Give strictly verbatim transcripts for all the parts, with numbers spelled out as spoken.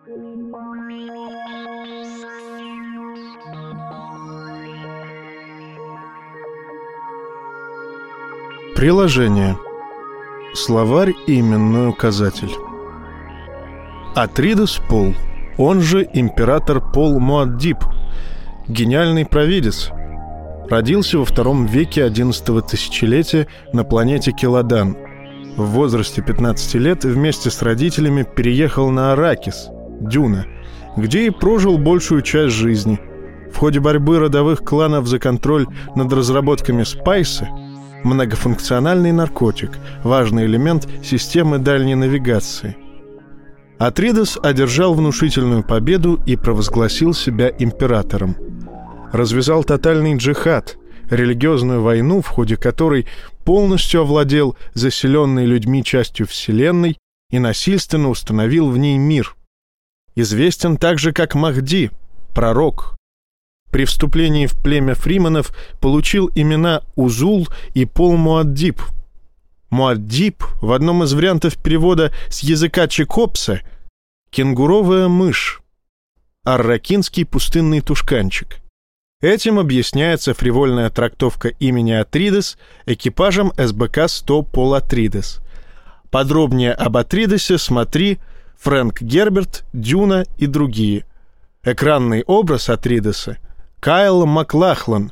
Приложение. Словарь и именной указатель. Атридес Пол, он же император Пол Муаддиб, гениальный провидец, родился во втором веке одиннадцатого тысячелетия на планете Келадан. В возрасте пятнадцати лет вместе с родителями переехал на Аракис, Дюна, где и прожил большую часть жизни. В ходе борьбы родовых кланов за контроль над разработками спайса, многофункциональный наркотик, важный элемент системы дальней навигации, Атридес одержал внушительную победу и провозгласил себя императором. Развязал тотальный джихад, религиозную войну, в ходе которой полностью овладел заселенной людьми частью Вселенной и насильственно установил в ней мир. Известен также как Махди, пророк. При вступлении в племя фриманов получил имена Узул и Пол Муаддиб. Муаддиб в одном из вариантов перевода с языка чекопса — кенгуровая мышь, арракинский пустынный тушканчик. Этим объясняется фривольная трактовка имени Атридес экипажем эс бэ ка сто Пол Атридес. Подробнее об Атридесе смотри Фрэнк Герберт, Дюна и другие. Экранный образ Атридеса — Кайл Маклахлан.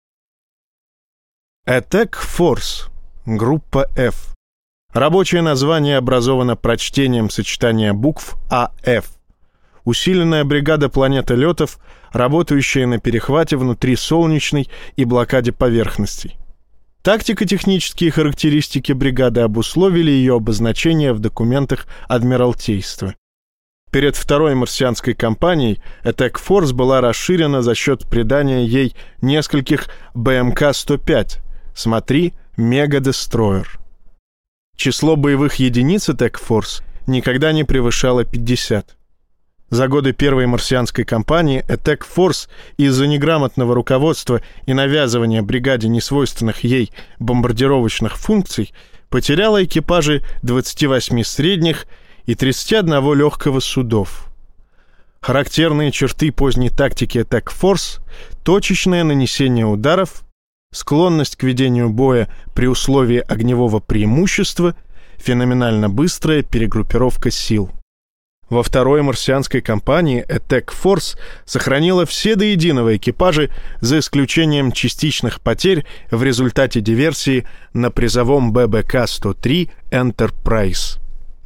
Attack Force, группа F. Рабочее название образовано прочтением сочетания букв а эф. Усиленная бригада планетолетов, работающая на перехвате внутри солнечной и блокаде поверхностей. Тактико-технические характеристики бригады обусловили ее обозначение в документах Адмиралтейства. Перед второй марсианской кампанией Attack Force была расширена за счет придания ей нескольких бэ эм ка сто пять, смотри Мега-дестройер. Число боевых единиц Attack Force никогда не превышало пятьдесят. За годы первой марсианской кампании Attack Force из-за неграмотного руководства и навязывания бригаде несвойственных ей бомбардировочных функций потеряла экипажи двадцати восьми средних и тридцати одного легкого судов. Характерные черты поздней тактики Attack Force — точечное нанесение ударов, склонность к ведению боя при условии огневого преимущества, феноменально быстрая перегруппировка сил. Во второй марсианской кампании Attack Force сохранила все до единого экипажи, за исключением частичных потерь в результате диверсии на призовом бэ бэ ка сто три Enterprise.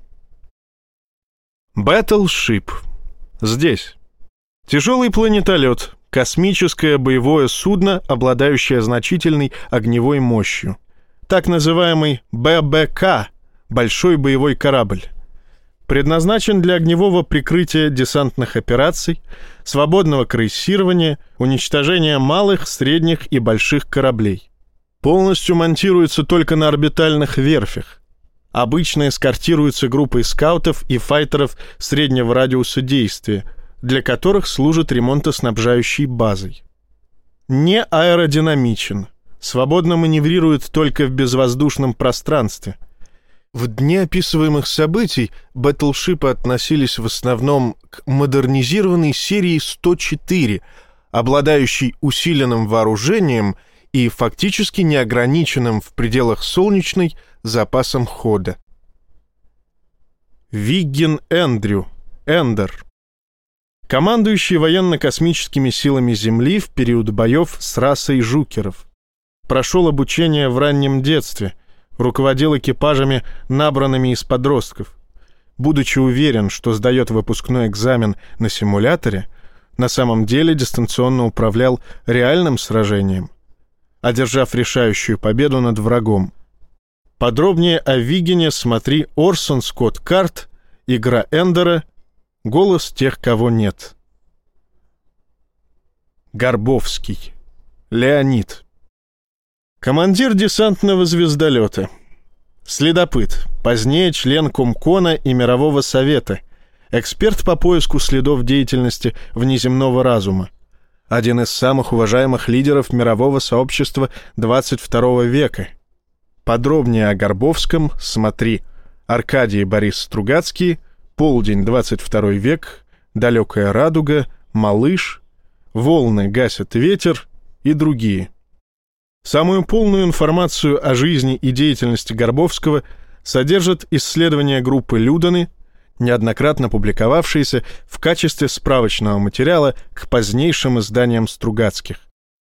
Battleship. Здесь. Тяжелый планетолет, космическое боевое судно, обладающее значительной огневой мощью. Так называемый бэ бэ ка — большой боевой корабль. Предназначен для огневого прикрытия десантных операций, свободного крейсирования, уничтожения малых, средних и больших кораблей. Полностью монтируется только на орбитальных верфях. Обычно эскортируется группой скаутов и файтеров среднего радиуса действия, для которых служит ремонтоснабжающей базой. Не аэродинамичен, свободно маневрирует только в безвоздушном пространстве. В дни описываемых событий батлшипы относились в основном к модернизированной серии сто четыре, обладающей усиленным вооружением и фактически неограниченным в пределах солнечной запасом хода. Виггин Эндрю, Эндер. Командующий военно-космическими силами Земли в период боев с расой жукеров. Прошел обучение в раннем детстве, руководил экипажами, набранными из подростков. Будучи уверен, что сдает выпускной экзамен на симуляторе, на самом деле дистанционно управлял реальным сражением, одержав решающую победу над врагом. Подробнее о Виггине смотри Орсон Скотт Карт, игра Эндера, голос тех, кого нет. Горбовский. Леонид. Командир десантного звездолета. Следопыт, позднее член Комкона и Мирового Совета, эксперт по поиску следов деятельности внеземного разума, один из самых уважаемых лидеров мирового сообщества двадцать второго века. Подробнее о Горбовском смотри Аркадий Борис Стругацкий, Полдень, двадцать второй век, «Далекая радуга», «Малыш», «Волны гасят ветер» и другие. Самую полную информацию о жизни и деятельности Горбовского содержат исследования группы Люданы, неоднократно публиковавшиеся в качестве справочного материала к позднейшим изданиям Стругацких.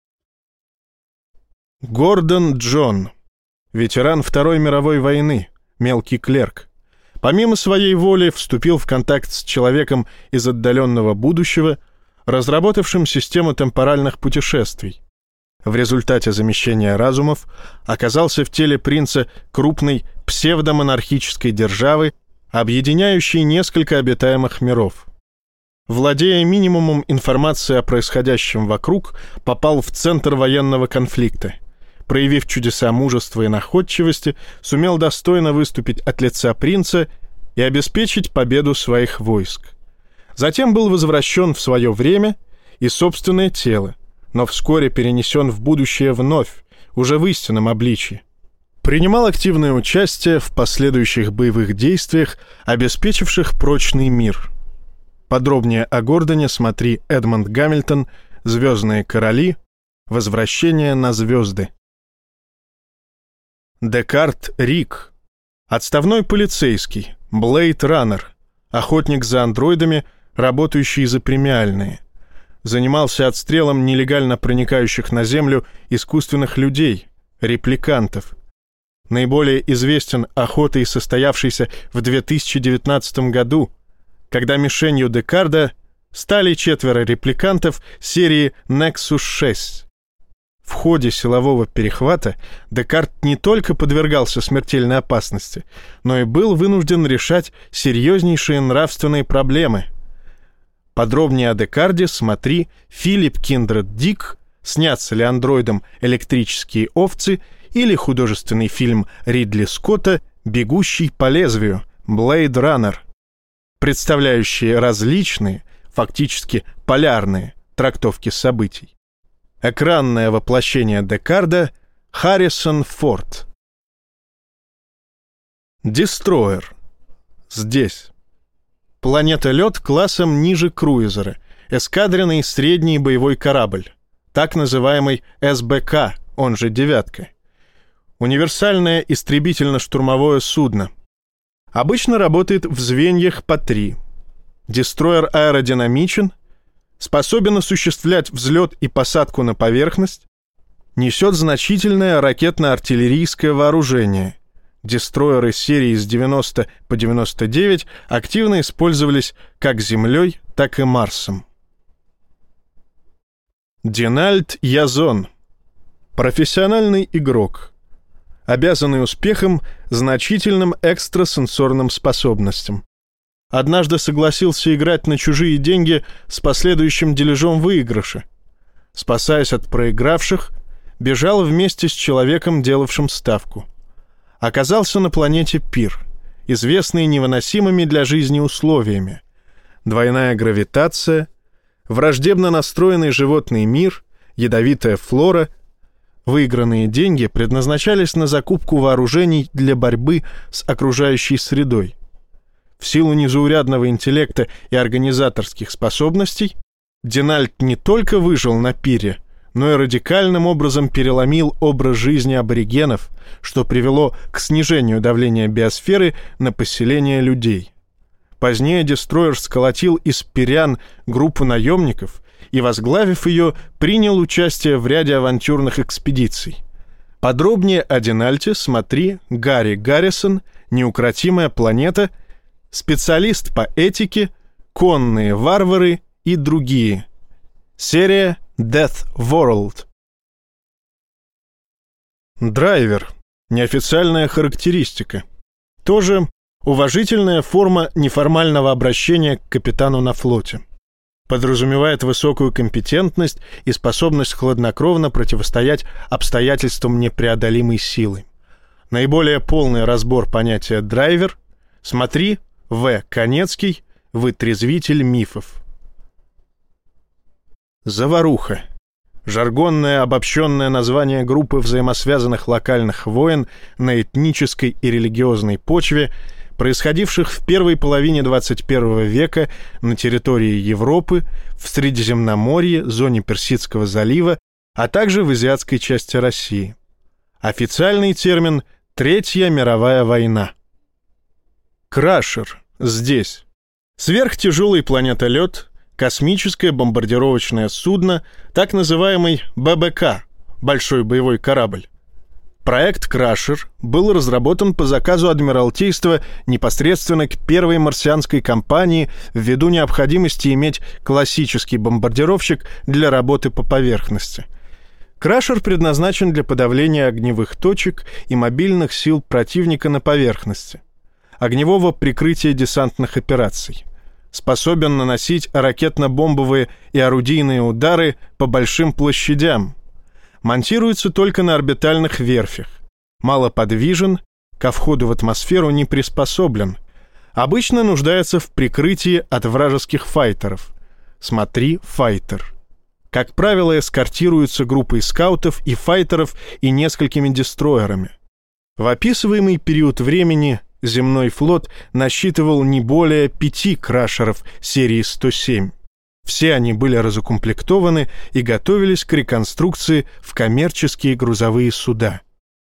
Гордон Джон, ветеран Второй мировой войны, мелкий клерк, помимо своей воли вступил в контакт с человеком из отдаленного будущего, разработавшим систему темпоральных путешествий. В результате замещения разумов оказался в теле принца крупной псевдомонархической державы, объединяющей несколько обитаемых миров. Владея минимумом информации о происходящем вокруг, попал в центр военного конфликта. Проявив чудеса мужества и находчивости, сумел достойно выступить от лица принца и обеспечить победу своих войск. Затем был возвращен в свое время и собственное тело, но вскоре перенесен в будущее вновь, уже в истинном обличье. Принимал активное участие в последующих боевых действиях, обеспечивших прочный мир. Подробнее о Гордоне смотри Эдмонд Гамильтон, «Звездные короли», «Возвращение на звезды». Декарт Рик, отставной полицейский, Блейд-раннер, охотник за андроидами, работающий за премиальные. Занимался отстрелом нелегально проникающих на Землю искусственных людей, репликантов. Наиболее известен охотой, состоявшейся в две тысячи девятнадцатом году, когда мишенью Декарда стали четверо репликантов серии Nexus шесть. В ходе силового перехвата Декарт не только подвергался смертельной опасности, но и был вынужден решать серьезнейшие нравственные проблемы. Подробнее о Декарде смотри «Филипп Киндред Дик», «Снятся ли андроидам электрические овцы» или художественный фильм Ридли Скотта «Бегущий по лезвию», «Блейд Раннер», представляющие различные, фактически полярные трактовки событий. Экранное воплощение Декарда Харрисон Форд. Дестройер. Здесь. Планета Лед классом ниже круизера, эскадренный средний боевой корабль, так называемый эс бэ ка, он же «девятка». Универсальное истребительно-штурмовое судно. Обычно работает в звеньях по три. Дестройер аэродинамичен, способен осуществлять взлет и посадку на поверхность, несет значительное ракетно-артиллерийское вооружение. Дестройеры серии с девяносто по девяносто девять активно использовались как Землей, так и Марсом. Динальд Язон. Профессиональный игрок. Обязанный успехом значительным экстрасенсорным способностям. Однажды согласился играть на чужие деньги с последующим дележом выигрыша. Спасаясь от проигравших, бежал вместе с человеком, делавшим ставку. Оказался на планете Пир, известной невыносимыми для жизни условиями. Двойная гравитация, враждебно настроенный животный мир, ядовитая флора. Выигранные деньги предназначались на закупку вооружений для борьбы с окружающей средой. В силу незаурядного интеллекта и организаторских способностей Динальд не только выжил на Пире, но и радикальным образом переломил образ жизни аборигенов, что привело к снижению давления биосферы на поселение людей. Позднее Дестройер сколотил из пирян группу наемников и, возглавив ее, принял участие в ряде авантюрных экспедиций. Подробнее о Динальте смотри Гарри Гаррисон, «Неукротимая планета», специалист по этике, конные варвары и другие. Серия Death World. Драйвер. Неофициальная характеристика. Тоже уважительная форма неформального обращения к капитану на флоте. Подразумевает высокую компетентность и способность хладнокровно противостоять обстоятельствам непреодолимой силы. Наиболее полный разбор понятия «драйвер» смотри В. Конецкий, «Вытрезвитель мифов». Заваруха. Жаргонное обобщенное название группы взаимосвязанных локальных войн на этнической и религиозной почве, происходивших в первой половине двадцать первого века на территории Европы, в Средиземноморье, зоне Персидского залива, а также в азиатской части России. Официальный термин «Третья мировая война». Крашер. Здесь. Сверхтяжелый планетолет, космическое бомбардировочное судно, так называемый Бэ Бэ Ка, большой боевой корабль. Проект «Крашер» был разработан по заказу Адмиралтейства непосредственно к первой марсианской кампании ввиду необходимости иметь классический бомбардировщик для работы по поверхности. «Крашер» предназначен для подавления огневых точек и мобильных сил противника на поверхности, огневого прикрытия десантных операций. Способен наносить ракетно-бомбовые и орудийные удары по большим площадям. Монтируется только на орбитальных верфях. Малоподвижен, ко входу в атмосферу не приспособлен. Обычно нуждается в прикрытии от вражеских файтеров. Смотри «Файтер». Как правило, эскортируются группой скаутов и файтеров и несколькими дестройерами. В описываемый период времени земной флот насчитывал не более пяти крашеров серии сто семь. Все они были разукомплектованы и готовились к реконструкции в коммерческие грузовые суда.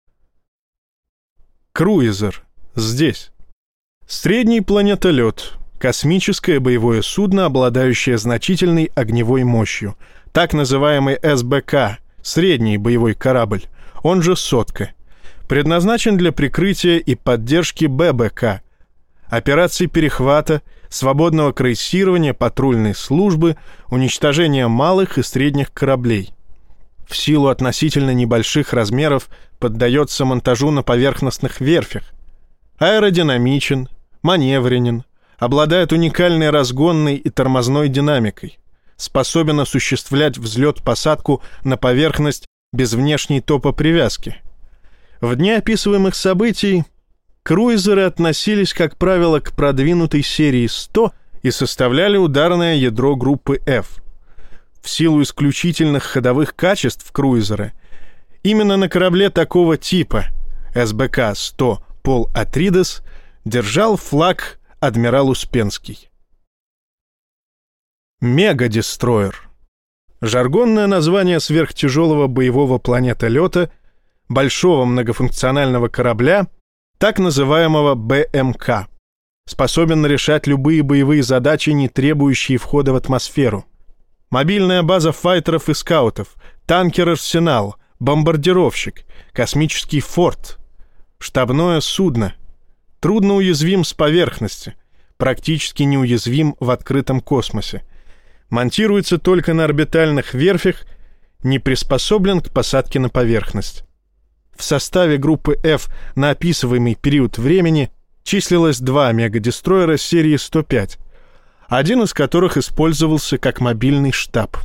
Круизер. Здесь. Средний планетолет. Космическое боевое судно, обладающее значительной огневой мощью. Так называемый Эс Бэ Ка. Средний боевой корабль. Он же «Сотка». Предназначен для прикрытия и поддержки Бэ Бэ Ка, операций перехвата, свободного крейсирования, патрульной службы, уничтожения малых и средних кораблей. В силу относительно небольших размеров поддается монтажу на поверхностных верфях. Аэродинамичен, маневренен, обладает уникальной разгонной и тормозной динамикой, способен осуществлять взлет-посадку на поверхность без внешней топопривязки. В дни описываемых событий круизеры относились, как правило, к продвинутой серии сто и составляли ударное ядро группы F. В силу исключительных ходовых качеств круизера, именно на корабле такого типа Эс Бэ Ка сто Пол Атридес держал флаг адмирал Успенский. Мегадестройер. Жаргонное название сверхтяжелого боевого планетолета, большого многофункционального корабля, так называемого Бэ Эм Ка, способен решать любые боевые задачи, не требующие входа в атмосферу. Мобильная база файтеров и скаутов, танкер-арсенал, бомбардировщик, космический форт, штабное судно. Трудно уязвим с поверхности, практически неуязвим в открытом космосе. Монтируется только на орбитальных верфях, не приспособлен к посадке на поверхность. В составе группы F на описываемый период времени числилось два мегадестройера серии сто пять, один из которых использовался как мобильный штаб.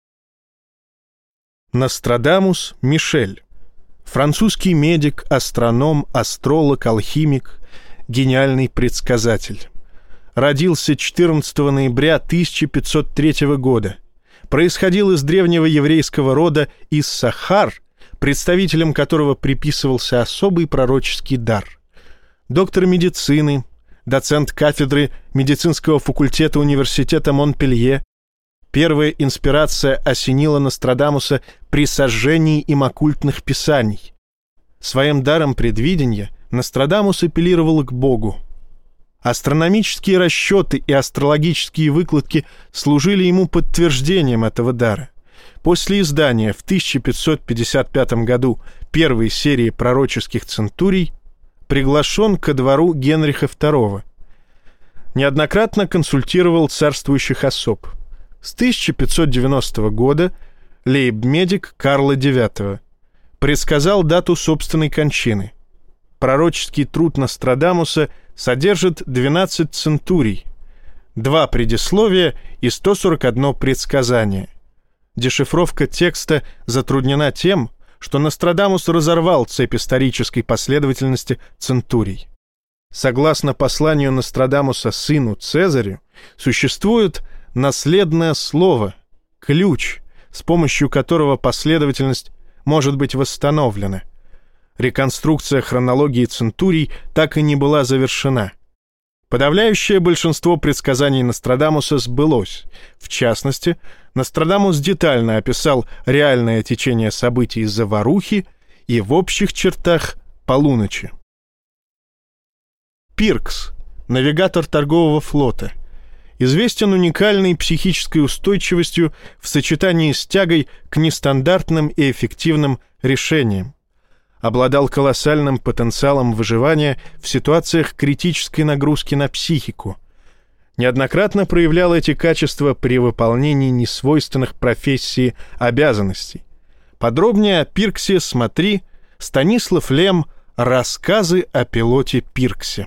Нострадамус Мишель. Французский медик, астроном, астролог, алхимик, гениальный предсказатель. Родился четырнадцатого ноября тысяча пятьсот третьего года. Происходил из древнего еврейского рода Иссахар, представителем которого приписывался особый пророческий дар. Доктор медицины, доцент кафедры медицинского факультета университета Монпелье. Первая инспирация осенила Нострадамуса при сожжении им оккультных писаний. Своим даром предвидения Нострадамус апеллировал к Богу. Астрономические расчеты и астрологические выкладки служили ему подтверждением этого дара. После издания в тысяча пятьсот пятьдесят пятом году первой серии пророческих центурий приглашен ко двору Генриха второго. Неоднократно консультировал царствующих особ. С тысяча пятьсот девяностого года лейб-медик Карла девятого. Предсказал дату собственной кончины. Пророческий труд Нострадамуса содержит двенадцать центурий, два предисловия и сто сорок одно предсказание. Дешифровка текста затруднена тем, что Нострадамус разорвал цепь исторической последовательности центурий. Согласно посланию Нострадамуса сыну Цезарю, существует наследное слово, ключ, с помощью которого последовательность может быть восстановлена. Реконструкция хронологии центурий так и не была завершена. Подавляющее большинство предсказаний Нострадамуса сбылось. В частности, Нострадамус детально описал реальное течение событий заварухи и в общих чертах полуночи. Пиркс, навигатор торгового флота, известен уникальной психической устойчивостью в сочетании с тягой к нестандартным и эффективным решениям. Обладал колоссальным потенциалом выживания в ситуациях критической нагрузки на психику. Неоднократно проявлял эти качества при выполнении несвойственных профессии обязанностей. Подробнее о Пирксе смотри Станислав Лем «Рассказы о пилоте Пирксе».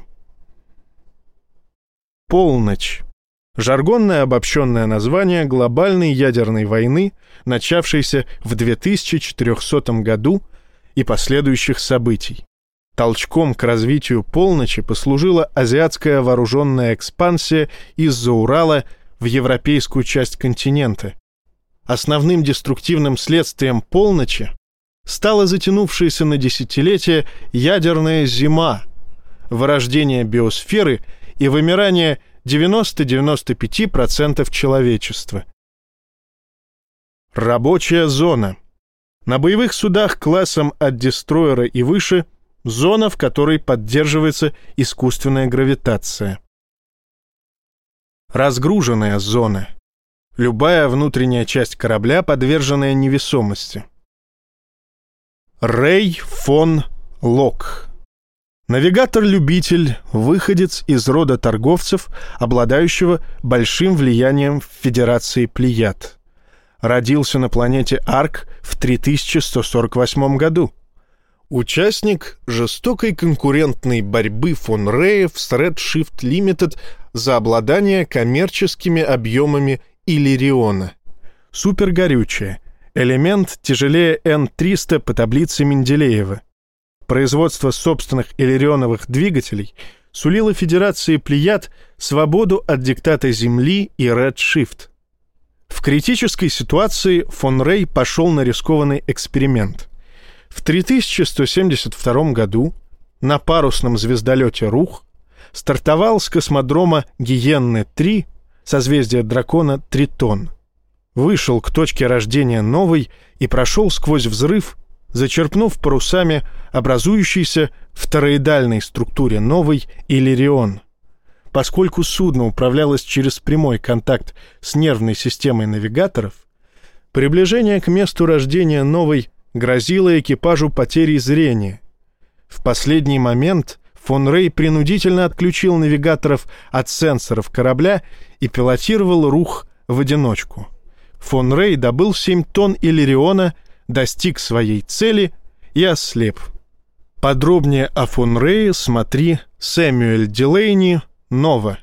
Полночь. Жаргонное обобщенное название глобальной ядерной войны, начавшейся в две тысячи четырехсотом году, и последующих событий. Толчком к развитию полночи послужила азиатская вооруженная экспансия из-за Урала в европейскую часть континента. Основным деструктивным следствием полночи стала затянувшаяся на десятилетия ядерная зима, вырождение биосферы и вымирание девяноста-девяноста пяти процентов человечества. Рабочая зона. На боевых судах классом от дестройера и выше зона, в которой поддерживается искусственная гравитация. Разгруженная зона. Любая внутренняя часть корабля, подверженная невесомости. Рэй фон Лок. Навигатор-любитель, выходец из рода торговцев, обладающего большим влиянием в Федерации Плеяд. Родился на планете Арк в три тысячи сто сорок восьмом году. Участник жестокой конкурентной борьбы фон Реев с Redshift Limited за обладание коммерческими объемами Иллириона. Супергорючее. Элемент тяжелее Н триста по таблице Менделеева. Производство собственных иллирионовых двигателей сулило Федерации Плеяд свободу от диктата Земли и Redshift. В критической ситуации фон Рей пошел на рискованный эксперимент. В три тысячи сто семьдесят втором году на парусном звездолете «Рух» стартовал с космодрома Гиенны-три, созвездия дракона Тритон. Вышел к точке рождения новой и прошел сквозь взрыв, зачерпнув парусами образующийся в тороидальной структуре новый Иллирион. Поскольку судно управлялось через прямой контакт с нервной системой навигаторов, приближение к месту рождения новой грозило экипажу потерей зрения. В последний момент фон Рей принудительно отключил навигаторов от сенсоров корабля и пилотировал «Рух» в одиночку. Фон Рей добыл семь тонн Иллириона, достиг своей цели и ослеп. Подробнее о фон Рее смотри Сэмюэль Дилейни, Нова.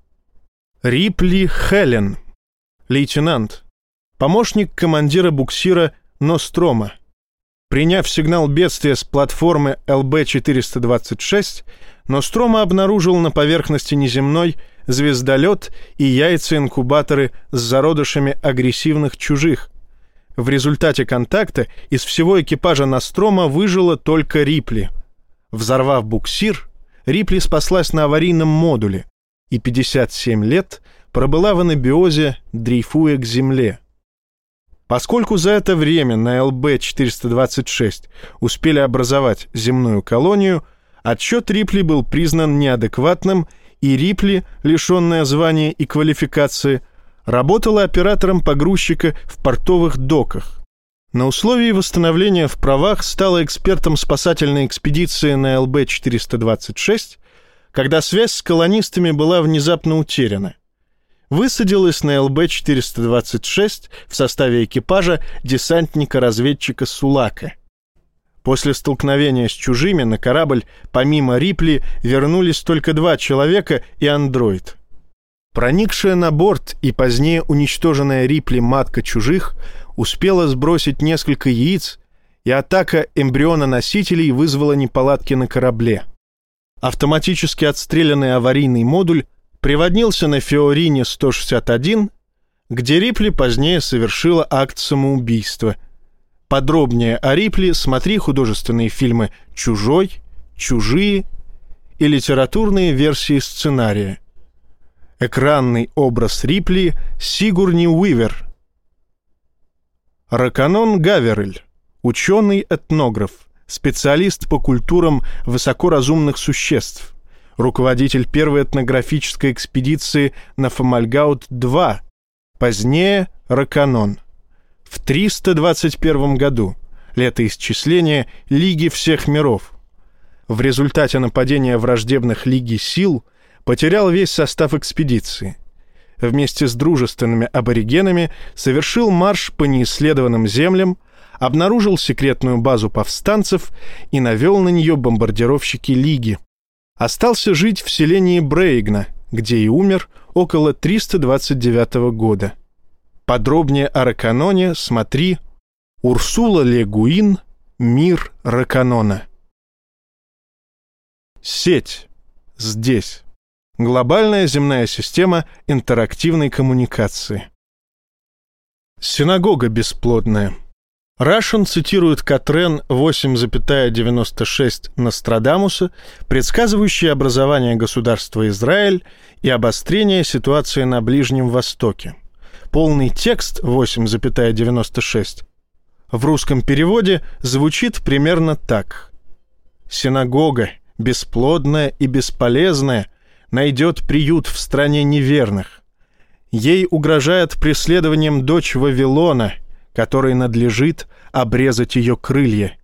Рипли Хелен, лейтенант, помощник командира буксира Нострома. Приняв сигнал бедствия с платформы Эл Бэ четыреста двадцать шесть, Нострома обнаружил на поверхности неземной звездолет и яйца-инкубаторы с зародышами агрессивных чужих. В результате контакта из всего экипажа Нострома выжила только Рипли. Взорвав буксир, Рипли спаслась на аварийном модуле и пятьдесят семь лет пробыла в анабиозе, дрейфуя к Земле. Поскольку за это время на Эл Бэ четыреста двадцать шесть успели образовать земную колонию, отсчет Рипли был признан неадекватным, и Рипли, лишенная звания и квалификации, работала оператором погрузчика в портовых доках. На условии восстановления в правах стала экспертом спасательной экспедиции на Эл Бэ четыреста двадцать шесть, когда связь с колонистами была внезапно утеряна. Высадилась на Эл Бэ четыреста двадцать шесть в составе экипажа десантника-разведчика Сулака. После столкновения с чужими на корабль помимо Рипли вернулись только два человека и андроид. Проникшая на борт и позднее уничтоженная Рипли матка чужих успела сбросить несколько яиц, и атака эмбриона-носителей вызвала неполадки на корабле. Автоматически отстрелянный аварийный модуль приводнился на Фиорине сто шестьдесят один, где Рипли позднее совершила акт самоубийства. Подробнее о Рипли смотри художественные фильмы «Чужой», «Чужие» и литературные версии сценария. Экранный образ Рипли Сигурни Уивер. Раканон Гаверель, ученый-этнограф, специалист по культурам высокоразумных существ, руководитель первой этнографической экспедиции на Фомальгаут-два, позднее Раканон. В триста двадцать первом году, летоисчисление Лиги всех миров. В результате нападения враждебных Лиги сил потерял весь состав экспедиции. Вместе с дружественными аборигенами совершил марш по неисследованным землям, обнаружил секретную базу повстанцев и навел на нее бомбардировщики Лиги. Остался жить в селении Брейгна, где и умер около триста двадцать девятого года. Подробнее о Раканоне смотри Урсула Ле Гуин «Мир Раканона». Сеть. Здесь. Глобальная земная система интерактивной коммуникации. Синагога бесплодная. Рашен цитирует Катрен восемь девяносто шесть Нострадамуса, предсказывающий образование государства Израиль и обострение ситуации на Ближнем Востоке. Полный текст восемь девяносто шесть в русском переводе звучит примерно так. «Синагога, бесплодная и бесполезная, найдет приют в стране неверных. Ей угрожает преследованием дочь Вавилона, которой надлежит обрезать ее крылья».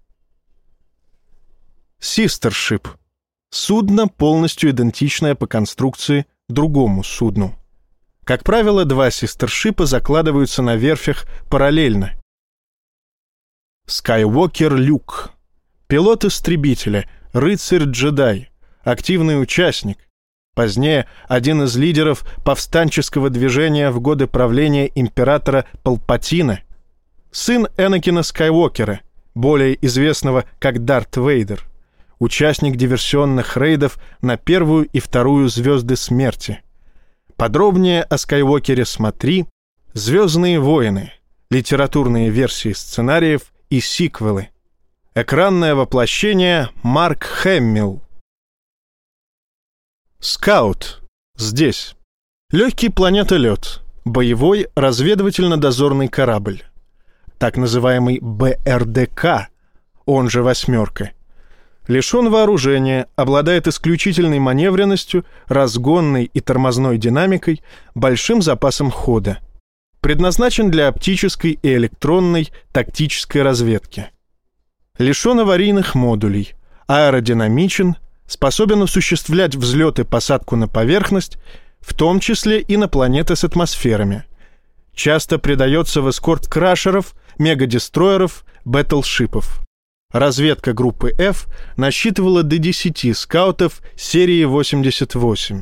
Систершип — судно, полностью идентичное по конструкции другому судну. Как правило, два систершипа закладываются на верфях параллельно. Скайуокер Люк — пилот истребителя, рыцарь-джедай, активный участник, позднее один из лидеров повстанческого движения в годы правления императора Палпатина, сын Энакина Скайуокера, более известного как Дарт Вейдер, участник диверсионных рейдов на первую и вторую звезды смерти. Подробнее о Скайуокере смотри «Звездные войны», литературные версии сценариев и сиквелы. Экранное воплощение Марк Хэмилл. Скаут. Здесь. Легкий планетолет. Боевой разведывательно-дозорный корабль. Так называемый Бэ Эр Дэ Ка, он же «восьмерка». Лишен вооружения, обладает исключительной маневренностью, разгонной и тормозной динамикой, большим запасом хода. Предназначен для оптической и электронной тактической разведки. Лишен аварийных модулей, аэродинамичен, способен осуществлять взлет и посадку на поверхность, в том числе и на планеты с атмосферами. Часто придается в эскорт крашеров, мегадестроеров, бэтлшипов. Разведка группы F насчитывала до десяти скаутов серии восемьдесят восемь.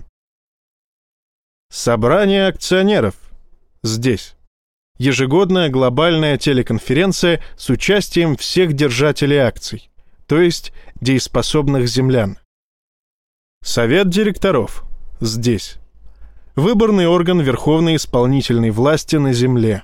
Собрание акционеров. Здесь. Ежегодная глобальная телеконференция с участием всех держателей акций, то есть дееспособных землян. Совет директоров. Здесь. Выборный орган верховной исполнительной власти на Земле.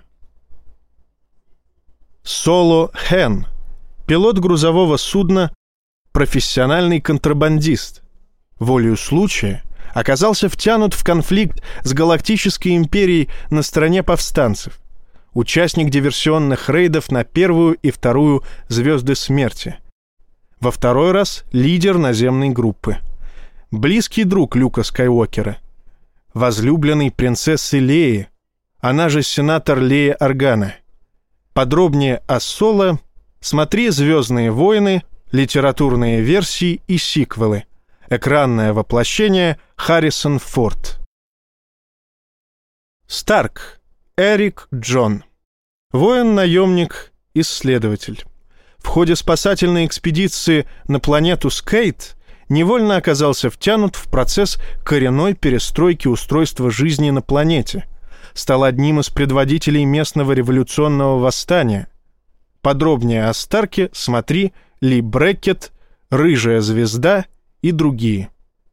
Соло Хэн. Пилот грузового судна, профессиональный контрабандист. Волею случая оказался втянут в конфликт с Галактической империей на стороне повстанцев. Участник диверсионных рейдов на первую и вторую звезды смерти. Во второй раз лидер наземной группы. Близкий друг Люка Скайуокера. Возлюбленный принцессы Леи, она же сенатор Лея Органа. Подробнее о Соло смотри «Звездные войны», литературные версии и сиквелы. Экранное воплощение Харрисон Форд. Старк. Эрик Джон. Воин-наемник, исследователь. В ходе спасательной экспедиции на планету Скейт невольно оказался втянут в процесс коренной перестройки устройства жизни на планете. Стал одним из предводителей местного революционного восстания. Подробнее о Старке смотри Ли Бреккет, «Рыжая звезда» и другие.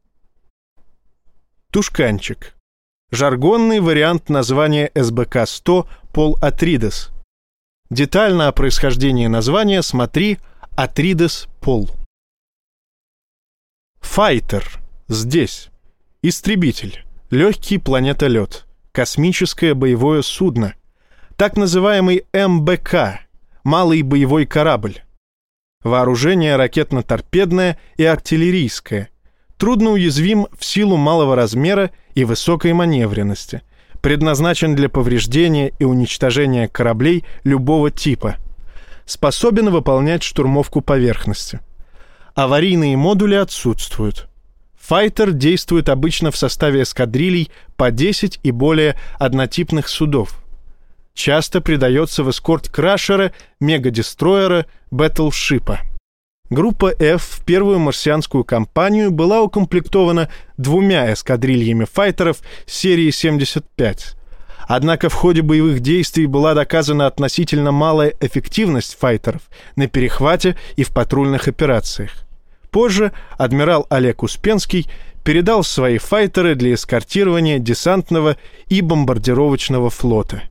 Тушканчик. Жаргонный вариант названия Эс Бэ Ка сто Пол Атридес. Детально о происхождении названия смотри Атридес Пол. Файтер. Здесь. Истребитель. Легкий планетолет. Космическое боевое судно. Так называемый эм бэ ка. Малый боевой корабль. Вооружение ракетно-торпедное и артиллерийское. Трудно уязвим в силу малого размера и высокой маневренности. Предназначен для повреждения и уничтожения кораблей любого типа. Способен выполнять штурмовку поверхности. Аварийные модули отсутствуют. Файтер действует обычно в составе эскадрилей по десять и более однотипных судов. Часто придается в эскорт крашера, мегадестройера, бэтлшипа. Группа F в первую марсианскую кампанию была укомплектована двумя эскадрильями файтеров серии семьдесят пять. Однако в ходе боевых действий была доказана относительно малая эффективность файтеров на перехвате и в патрульных операциях. Позже адмирал Олег Успенский передал свои файтеры для эскортирования десантного и бомбардировочного флота.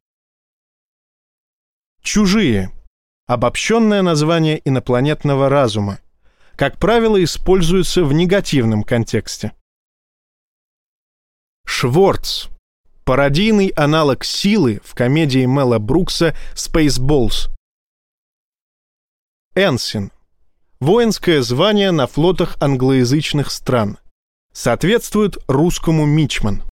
Чужие. Обобщенное название инопланетного разума. Как правило, используется в негативном контексте. Шворц. Пародийный аналог силы в комедии Мела Брукса «Spaceballs». Энсин. Воинское звание на флотах англоязычных стран. Соответствует русскому мичман.